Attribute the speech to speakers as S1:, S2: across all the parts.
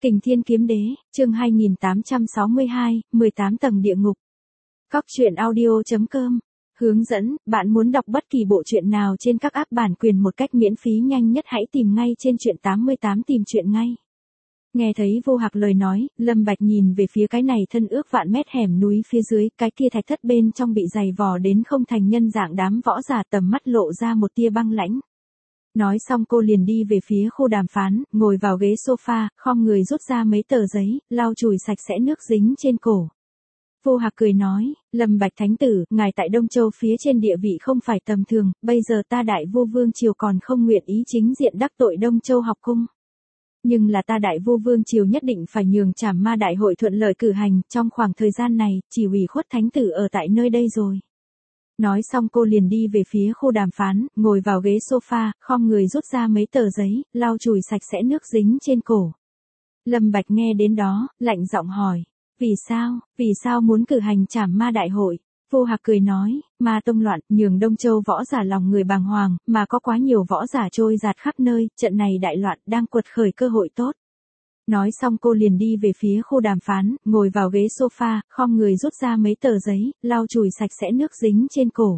S1: Kình Thiên Kiếm Đế, chương 2862, 18 tầng địa ngục. Các truyện audio.com. Hướng dẫn, bạn muốn đọc bất kỳ bộ truyện nào trên các app bản quyền một cách miễn phí nhanh nhất hãy tìm ngay trên truyện 88 tìm truyện ngay. Nghe thấy Vô Hạc lời nói, Lâm Bạch nhìn về phía cái này thân ước vạn mét hẻm núi phía dưới, cái kia thạch thất bên trong bị dày vò đến không thành nhân dạng đám võ giả, tầm mắt lộ ra một tia băng lãnh. Nói xong cô liền đi về phía khu đàm phán, ngồi vào ghế sofa, khom người rút ra mấy tờ giấy, lau chùi sạch sẽ nước dính trên cổ. Vô Hạc cười nói, Lâm Bạch Thánh Tử, ngài tại Đông Châu phía trên địa vị không phải tầm thường, bây giờ ta Đại Vô Vương Triều còn không nguyện ý chính diện đắc tội Đông Châu học cung. Nhưng là ta Đại Vô Vương Triều nhất định phải nhường Trảm Ma Đại hội thuận lợi cử hành, trong khoảng thời gian này, chỉ ủy khuất Thánh Tử ở tại nơi đây rồi. Nói xong cô liền đi về phía khu đàm phán, ngồi vào ghế sofa, khom người rút ra mấy tờ giấy, lau chùi sạch sẽ nước dính trên cổ. Lâm Bạch nghe đến đó, lạnh giọng hỏi, vì sao muốn cử hành Trảm Ma Đại hội? Vô Hạc cười nói, Ma tông loạn, nhường Đông Châu võ giả lòng người bàng hoàng, mà có quá nhiều võ giả trôi dạt khắp nơi, trận này đại loạn đang quật khởi cơ hội tốt. Nói xong cô liền đi về phía khu đàm phán, ngồi vào ghế sofa, khom người rút ra mấy tờ giấy, lau chùi sạch sẽ nước dính trên cổ.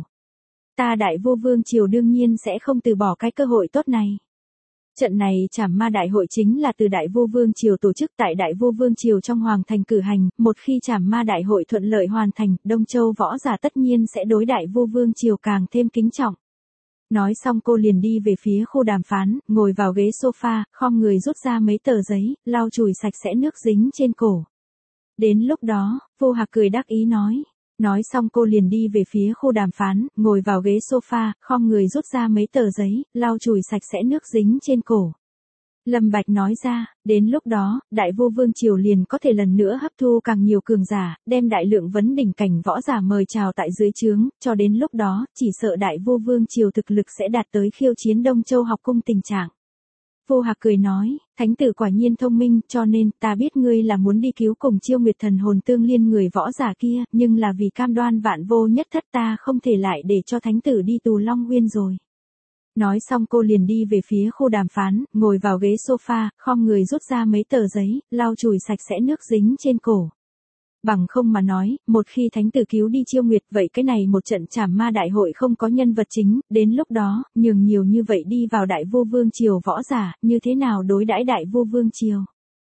S1: Ta Đại Vô Vương Triều đương nhiên sẽ không từ bỏ cái cơ hội tốt này. Trận này Trảm Ma Đại hội chính là từ Đại Vô Vương Triều tổ chức tại Đại Vô Vương Triều trong Hoàng Thành cử hành, một khi Trảm Ma Đại hội thuận lợi hoàn thành, Đông Châu võ giả tất nhiên sẽ đối Đại Vô Vương Triều càng thêm kính trọng. Nói xong cô liền đi về phía khu đàm phán, ngồi vào ghế sofa, khom người rút ra mấy tờ giấy, lau chùi sạch sẽ nước dính trên cổ. Đến lúc đó, Vô Hạc cười đắc ý nói. Nói xong cô liền đi về phía khu đàm phán, ngồi vào ghế sofa, khom người rút ra mấy tờ giấy, lau chùi sạch sẽ nước dính trên cổ. Lâm Bạch nói ra, đến lúc đó, Đại Vô Vương Triều liền có thể lần nữa hấp thu càng nhiều cường giả, đem đại lượng vấn đỉnh cảnh võ giả mời chào tại dưới trướng, cho đến lúc đó, chỉ sợ Đại Vô Vương Triều thực lực sẽ đạt tới khiêu chiến Đông Châu học cung tình trạng. Vô Hạc cười nói, Thánh Tử quả nhiên thông minh, cho nên, ta biết ngươi là muốn đi cứu cùng Chiêu Nguyệt Thần hồn tương liên người võ giả kia, nhưng là vì cam đoan vạn vô nhất thất ta không thể lại để cho Thánh Tử đi tù Long Uyên rồi. Nói xong cô liền đi về phía khu đàm phán, ngồi vào ghế sofa, khom người rút ra mấy tờ giấy, lau chùi sạch sẽ nước dính trên cổ. Bằng không mà nói, một khi Thánh Tử cứu đi Chiêu Nguyệt, vậy cái này một trận Trảm Ma Đại hội không có nhân vật chính, đến lúc đó, nhường nhiều như vậy đi vào Đại Vô Vương Triều võ giả, như thế nào đối đãi Đại Vô Vương Triều?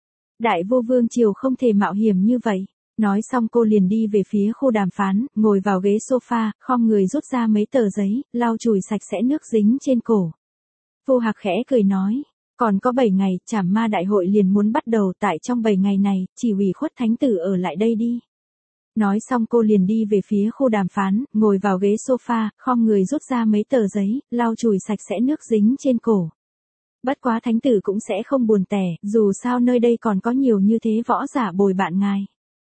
S1: Đại Vô Vương Triều không thể mạo hiểm như vậy. Nói xong cô liền đi về phía khu đàm phán, ngồi vào ghế sofa, khom người rút ra mấy tờ giấy, lau chùi sạch sẽ nước dính trên cổ. Vô Hạc khẽ cười nói, còn có 7 ngày, Trảm Ma Đại hội liền muốn bắt đầu, tại trong 7 ngày này, chỉ ủy khuất Thánh Tử ở lại đây đi. Nói xong cô liền đi về phía khu đàm phán, ngồi vào ghế sofa, khom người rút ra mấy tờ giấy, lau chùi sạch sẽ nước dính trên cổ. Bất quá Thánh Tử cũng sẽ không buồn tẻ, dù sao nơi đây còn có nhiều như thế võ giả bồi bạn ngài.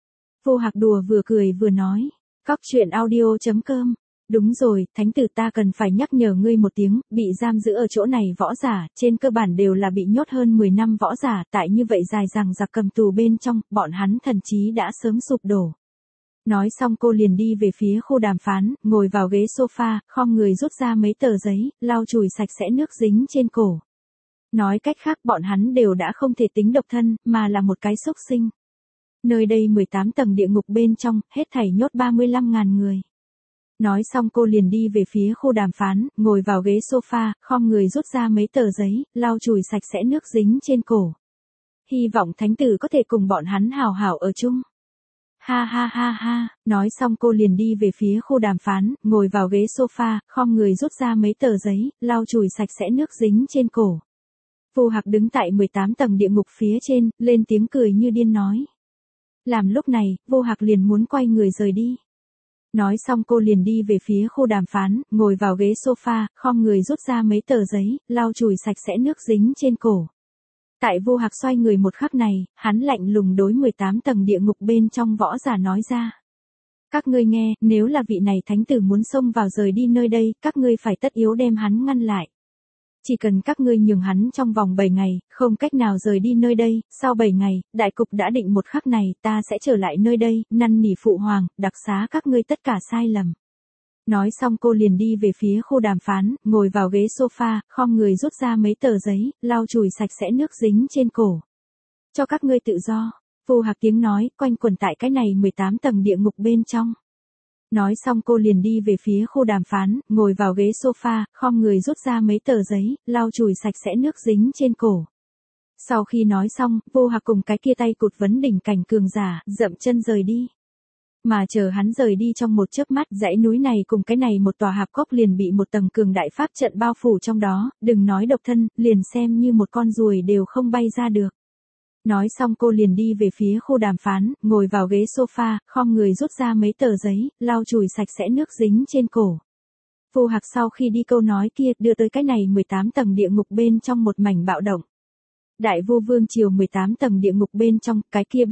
S1: Vô Hạc đùa vừa cười vừa nói, các truyện audio.com. Đúng rồi, Thánh Tử ta cần phải nhắc nhở ngươi một tiếng, bị giam giữ ở chỗ này võ giả, trên cơ bản đều là bị nhốt hơn 10 năm võ giả, tại như vậy dài dằng dặc cầm tù bên trong, bọn hắn thần trí đã sớm sụp đổ. Nói xong cô liền đi về phía khu đàm phán, ngồi vào ghế sofa, khom người rút ra mấy tờ giấy, lau chùi sạch sẽ nước dính trên cổ. Nói cách khác bọn hắn đều đã không thể tính độc thân, mà là một cái xúc sinh. Nơi đây 18 tầng địa ngục bên trong, hết thảy nhốt 35.000 người. Nói xong cô liền đi về phía khu đàm phán, ngồi vào ghế sofa, khom người rút ra mấy tờ giấy, lau chùi sạch sẽ nước dính trên cổ. Hy vọng Thánh Tử có thể cùng bọn hắn hào hảo ở chung. Ha ha ha ha, nói xong cô liền đi về phía khu đàm phán, ngồi vào ghế sofa, khom người rút ra mấy tờ giấy, lau chùi sạch sẽ nước dính trên cổ. Vô Hạc đứng tại 18 tầng địa ngục phía trên, lên tiếng cười như điên nói. Làm lúc này, Vô Hạc liền muốn quay người rời đi. Nói xong cô liền đi về phía khu đàm phán, ngồi vào ghế sofa, khom người rút ra mấy tờ giấy, lau chùi sạch sẽ nước dính trên cổ. Tại Vô Hạc xoay người một khắc này, hắn lạnh lùng đối 18 tầng địa ngục bên trong võ giả nói ra. Các ngươi nghe, nếu là vị này Thánh Tử muốn xông vào rời đi nơi đây, các ngươi phải tất yếu đem hắn ngăn lại. Chỉ cần các ngươi nhường hắn trong vòng 7 ngày, không cách nào rời đi nơi đây, sau 7 ngày, đại cục đã định một khắc này, ta sẽ trở lại nơi đây, năn nỉ phụ hoàng, đặc xá các ngươi tất cả sai lầm. Nói xong cô liền đi về phía khu đàm phán, ngồi vào ghế sofa, khom người rút ra mấy tờ giấy, lau chùi sạch sẽ nước dính trên cổ. Cho các ngươi tự do. Vô Hạc tiếng nói, quanh quẩn tại cái này 18 tầng địa ngục bên trong. Nói xong cô liền đi về phía khu đàm phán, ngồi vào ghế sofa, khom người rút ra mấy tờ giấy, lau chùi sạch sẽ nước dính trên cổ. Sau khi nói xong, Vô Hạc cùng cái kia tay cụt vấn đỉnh cảnh cường giả, dậm chân rời đi. Mà chờ hắn rời đi trong một chớp mắt, dãy núi này cùng cái này một tòa hạp cốc liền bị một tầng cường đại pháp trận bao phủ trong đó, đừng nói độc thân, liền xem như một con ruồi đều không bay ra được. Nói xong cô liền đi về phía khu đàm phán, ngồi vào ghế sofa, khom người rút ra mấy tờ giấy, lau chùi sạch sẽ nước dính trên cổ. Vô Hạc sau khi đi câu nói kia, đưa tới cái này 18 tầng địa ngục bên trong một mảnh bạo động. Đại vô vương triều 18 tầng địa ngục bên trong, cái kia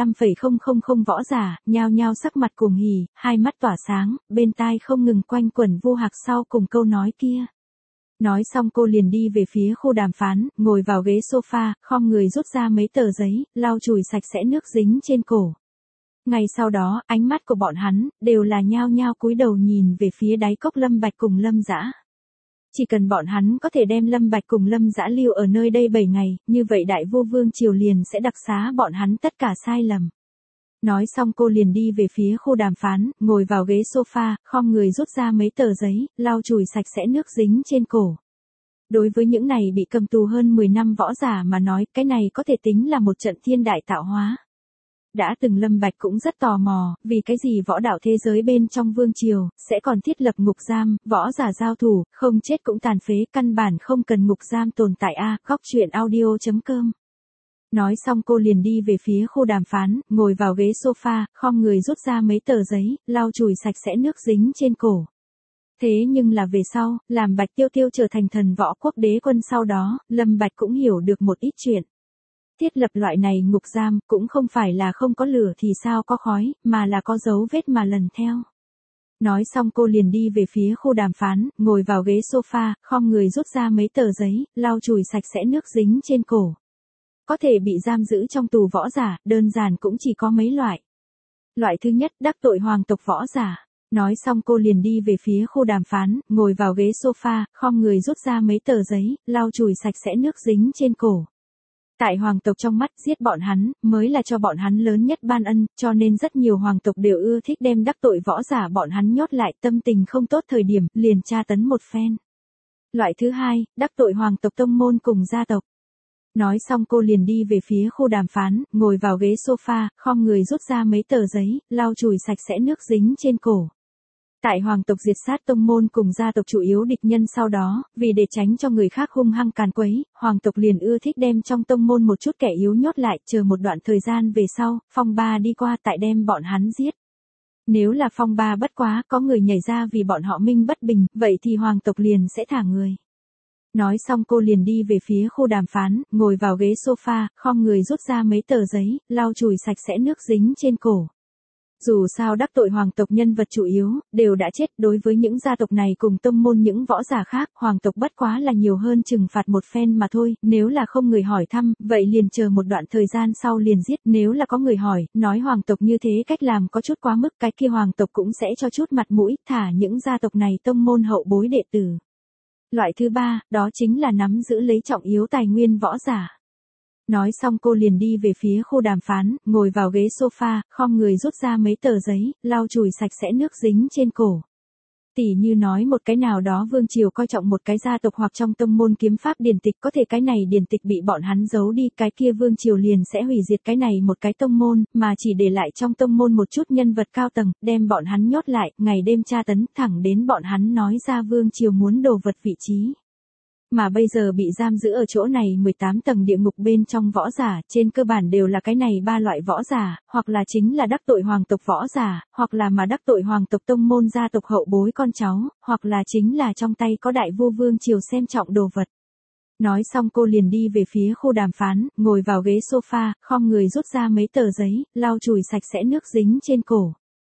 S1: 35,000 võ giả, nhao nhao sắc mặt cuồng hỉ, hai mắt tỏa sáng, bên tai không ngừng quanh quẩn Vô Hạc sau cùng câu nói kia. Nói xong cô liền đi về phía khu đàm phán, ngồi vào ghế sofa, khom người rút ra mấy tờ giấy, lau chùi sạch sẽ nước dính trên cổ. Ngay sau đó, ánh mắt của bọn hắn, đều là nhao nhao cúi đầu nhìn về phía đáy cốc Lâm Bạch cùng Lâm Dã. Chỉ cần bọn hắn có thể đem Lâm Bạch cùng Lâm Dã lưu ở nơi đây 7 ngày, như vậy Đại Vô Vương triều liền sẽ đặc xá bọn hắn tất cả sai lầm. Nói xong cô liền đi về phía khu đàm phán, ngồi vào ghế sofa, khom người rút ra mấy tờ giấy, lau chùi sạch sẽ nước dính trên cổ. Đối với những này bị cầm tù hơn 10 năm võ giả mà nói, cái này có thể tính là một trận thiên đại tạo hóa. Đã từng Lâm Bạch cũng rất tò mò, vì cái gì võ đạo thế giới bên trong vương triều, sẽ còn thiết lập ngục giam, võ giả giao thủ, không chết cũng tàn phế, căn bản không cần ngục giam tồn tại a. Góc truyện audio.com. Nói xong cô liền đi về phía khu đàm phán, ngồi vào ghế sofa, khom người rút ra mấy tờ giấy, lau chùi sạch sẽ nước dính trên cổ. Thế nhưng là về sau, làm Bạch Tiêu Tiêu trở thành thần võ quốc đế quân sau đó, Lâm Bạch cũng hiểu được một ít chuyện. Thiết lập loại này ngục giam, cũng không phải là không có lửa thì sao có khói, mà là có dấu vết mà lần theo. Nói xong cô liền đi về phía khu đàm phán, ngồi vào ghế sofa, khom người rút ra mấy tờ giấy, lau chùi sạch sẽ nước dính trên cổ. Có thể bị giam giữ trong tù võ giả, đơn giản cũng chỉ có mấy loại. Loại thứ nhất, đắc tội hoàng tộc võ giả. Nói xong cô liền đi về phía khu đàm phán, ngồi vào ghế sofa, khom người rút ra mấy tờ giấy, lau chùi sạch sẽ nước dính trên cổ. Tại hoàng tộc trong mắt, giết bọn hắn, mới là cho bọn hắn lớn nhất ban ân, cho nên rất nhiều hoàng tộc đều ưa thích đem đắc tội võ giả bọn hắn nhốt lại, tâm tình không tốt thời điểm, liền tra tấn một phen. Loại thứ hai, đắc tội hoàng tộc tông môn cùng gia tộc. Nói xong cô liền đi về phía khu đàm phán, ngồi vào ghế sofa, khom người rút ra mấy tờ giấy, lau chùi sạch sẽ nước dính trên cổ. Tại hoàng tộc diệt sát tông môn cùng gia tộc chủ yếu địch nhân sau đó, vì để tránh cho người khác hung hăng càn quấy, hoàng tộc liền ưa thích đem trong tông môn một chút kẻ yếu nhốt lại, chờ một đoạn thời gian về sau, phong ba đi qua tại đem bọn hắn giết. Nếu là phong ba bất quá, có người nhảy ra vì bọn họ minh bất bình, vậy thì hoàng tộc liền sẽ thả người. Nói xong cô liền đi về phía khu đàm phán, ngồi vào ghế sofa, khom người rút ra mấy tờ giấy, lau chùi sạch sẽ nước dính trên cổ. Dù sao đắc tội hoàng tộc nhân vật chủ yếu, đều đã chết, đối với những gia tộc này cùng tông môn những võ giả khác, hoàng tộc bất quá là nhiều hơn trừng phạt một phen mà thôi, nếu là không người hỏi thăm, vậy liền chờ một đoạn thời gian sau liền giết, nếu là có người hỏi, nói hoàng tộc như thế cách làm có chút quá mức, cái kia hoàng tộc cũng sẽ cho chút mặt mũi, thả những gia tộc này tông môn hậu bối đệ tử. Loại thứ ba, đó chính là nắm giữ lấy trọng yếu tài nguyên võ giả. Nói xong cô liền đi về phía khu đàm phán, ngồi vào ghế sofa, khom người rút ra mấy tờ giấy, lau chùi sạch sẽ nước dính trên cổ. Tỉ như nói một cái nào đó vương triều coi trọng một cái gia tộc hoặc trong tông môn kiếm pháp điển tịch, có thể cái này điển tịch bị bọn hắn giấu đi, cái kia vương triều liền sẽ hủy diệt cái này một cái tông môn, mà chỉ để lại trong tông môn một chút nhân vật cao tầng, đem bọn hắn nhốt lại, ngày đêm tra tấn, thẳng đến bọn hắn nói ra vương triều muốn đồ vật vị trí. Mà bây giờ bị giam giữ ở chỗ này 18 tầng địa ngục bên trong võ giả, trên cơ bản đều là cái này ba loại võ giả, hoặc là chính là đắc tội hoàng tộc võ giả, hoặc là mà đắc tội hoàng tộc tông môn gia tộc hậu bối con cháu, hoặc là chính là trong tay có đại vô vương triều xem trọng đồ vật. Nói xong cô liền đi về phía khu đàm phán, ngồi vào ghế sofa, khom người rút ra mấy tờ giấy, lau chùi sạch sẽ nước dính trên cổ.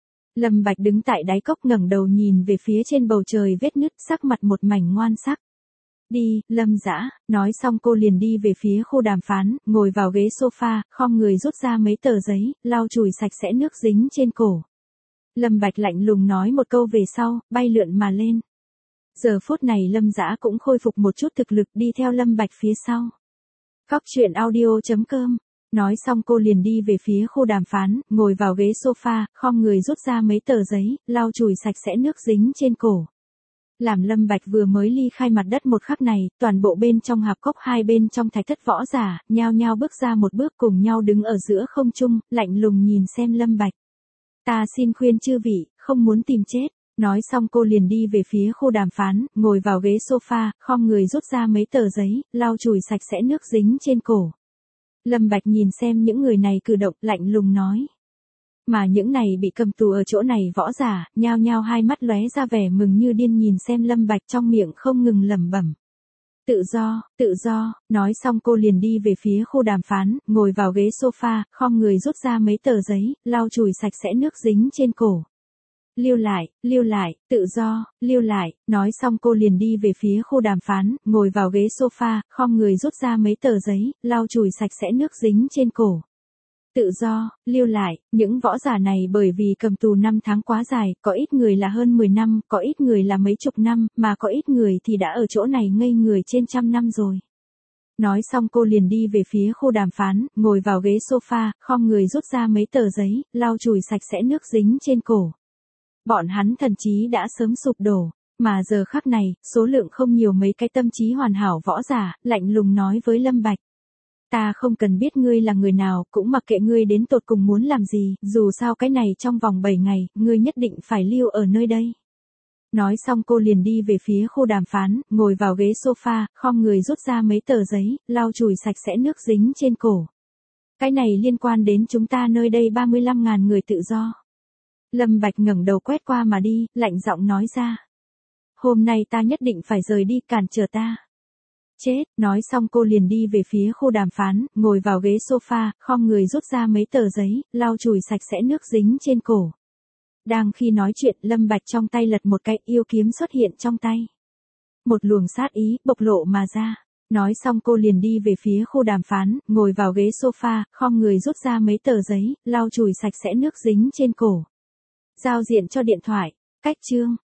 S1: Lâm Bạch đứng tại đáy cốc ngẩng đầu nhìn về phía trên bầu trời vết nứt, sắc mặt một mảnh ngoan sắc. Đi, Lâm Dã, nói xong cô liền đi về phía khu đàm phán, ngồi vào ghế sofa, khom người rút ra mấy tờ giấy, lau chùi sạch sẽ nước dính trên cổ. Lâm Bạch lạnh lùng nói một câu về sau, bay lượn mà lên. Giờ phút này Lâm Dã cũng khôi phục một chút thực lực, đi theo Lâm Bạch phía sau. Góc truyện audio.com Nói xong cô liền đi về phía khu đàm phán, ngồi vào ghế sofa, khom người rút ra mấy tờ giấy, lau chùi sạch sẽ nước dính trên cổ. Làm Lâm Bạch vừa mới ly khai mặt đất một khắc này, toàn bộ bên trong hạp cốc hai bên trong thạch thất võ giả, nhao nhao bước ra một bước cùng nhau đứng ở giữa không trung, lạnh lùng nhìn xem Lâm Bạch. Ta xin khuyên chư vị, không muốn tìm chết. Nói xong cô liền đi về phía khu đàm phán, ngồi vào ghế sofa, khom người rút ra mấy tờ giấy, lau chùi sạch sẽ nước dính trên cổ. Lâm Bạch nhìn xem những người này cử động, lạnh lùng nói. Mà những này bị cầm tù ở chỗ này võ giả, nhao nhao hai mắt lóe ra vẻ mừng như điên nhìn xem Lâm Bạch trong miệng không ngừng lẩm bẩm. Tự do, nói xong cô liền đi về phía khu đàm phán, ngồi vào ghế sofa, khom người rút ra mấy tờ giấy, lau chùi sạch sẽ nước dính trên cổ. Lưu lại, tự do, lưu lại, nói xong cô liền đi về phía khu đàm phán, ngồi vào ghế sofa, khom người rút ra mấy tờ giấy, lau chùi sạch sẽ nước dính trên cổ. Tự do, lưu lại, những võ giả này bởi vì cầm tù 5 tháng quá dài, có ít người là hơn 10 năm, có ít người là mấy chục năm, mà có ít người thì đã ở chỗ này ngây người trên 100 năm rồi. Nói xong cô liền đi về phía khu đàm phán, ngồi vào ghế sofa, khom người rút ra mấy tờ giấy, lau chùi sạch sẽ nước dính trên cổ. Bọn hắn thần trí đã sớm sụp đổ, mà giờ khắc này, số lượng không nhiều mấy cái tâm trí hoàn hảo võ giả, lạnh lùng nói với Lâm Bạch. Ta không cần biết ngươi là người nào, cũng mặc kệ ngươi đến tột cùng muốn làm gì, dù sao cái này trong vòng 7 ngày, ngươi nhất định phải lưu ở nơi đây. Nói xong cô liền đi về phía khu đàm phán, ngồi vào ghế sofa, khom người rút ra mấy tờ giấy, lau chùi sạch sẽ nước dính trên cổ. Cái này liên quan đến chúng ta nơi đây 35.000 người tự do. Lâm Bạch ngẩng đầu quét qua mà đi, lạnh giọng nói ra. Hôm nay ta nhất định phải rời đi, cản trở ta. Chết, nói xong cô liền đi về phía khu đàm phán, ngồi vào ghế sofa, khom người rút ra mấy tờ giấy, lau chùi sạch sẽ nước dính trên cổ. Đang khi nói chuyện, Lâm Bạch trong tay lật một cái, yêu kiếm xuất hiện trong tay. Một luồng sát ý, bộc lộ mà ra. Nói xong cô liền đi về phía khu đàm phán, ngồi vào ghế sofa, khom người rút ra mấy tờ giấy, lau chùi sạch sẽ nước dính trên cổ. Giao diện cho điện thoại, cách chương.